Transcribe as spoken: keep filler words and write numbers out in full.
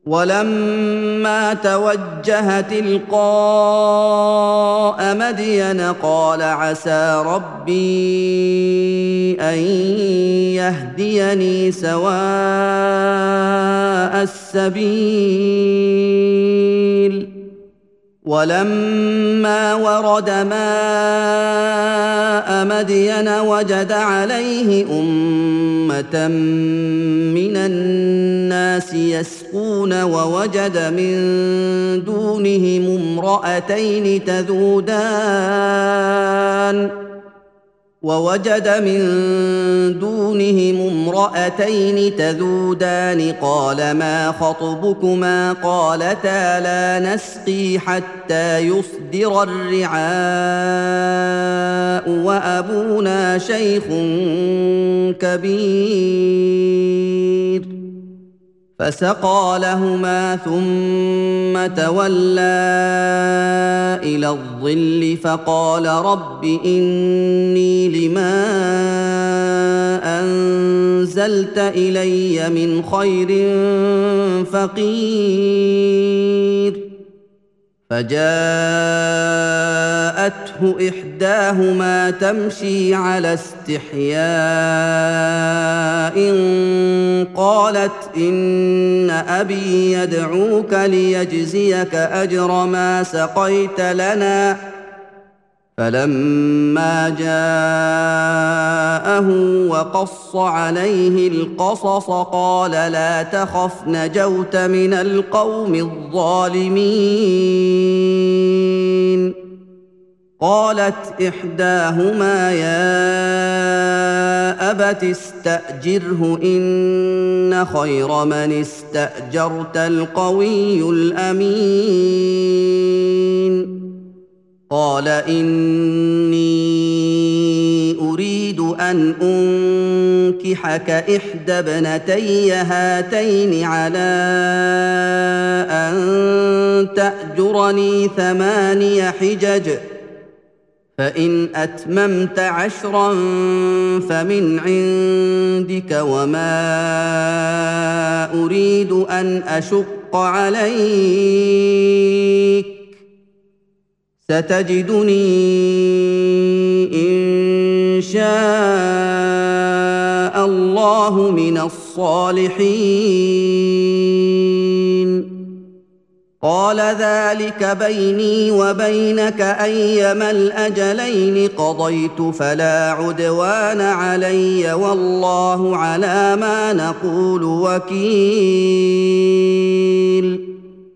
ولما توجه تلقاء مدين قال عسى ربي ان يهديني سواء السبيل ولما ورد ماء مدين وجد عليه امه من الناس يسقون ووجد من دونهم امرأتين تذودان ووجد من دونهم امرأتين تذودان قال ما خطبكما قالتا لا نسقي حتى يصدر الرعاء وأبونا شيخ كبير فسقى لهما ثم تولى إلى الظل فقال رب إني لما أنزلت إلي من خير فقير فجاءته إحداهما تمشي على استحياء قالت إن أبي يدعوك ليجزيك أجر ما سقيت لنا فلما جاءه وقص عليه القصص قال لا تخف نجوت من القوم الظالمين قالت إحداهما يا أبت استأجره إن خير من استأجرت القوي الأمين قال إني أريد أن أنكحك إحدى ابنتي هاتين على أن تأجرني ثماني حجج فإن أتممت عشرا فمن عندك وما أريد أن أشق عليك ستجدني إن شاء الله من الصالحين قال ذلك بيني وبينك أيما الأجلين قضيت فلا عدوان علي والله على ما نقول وكيل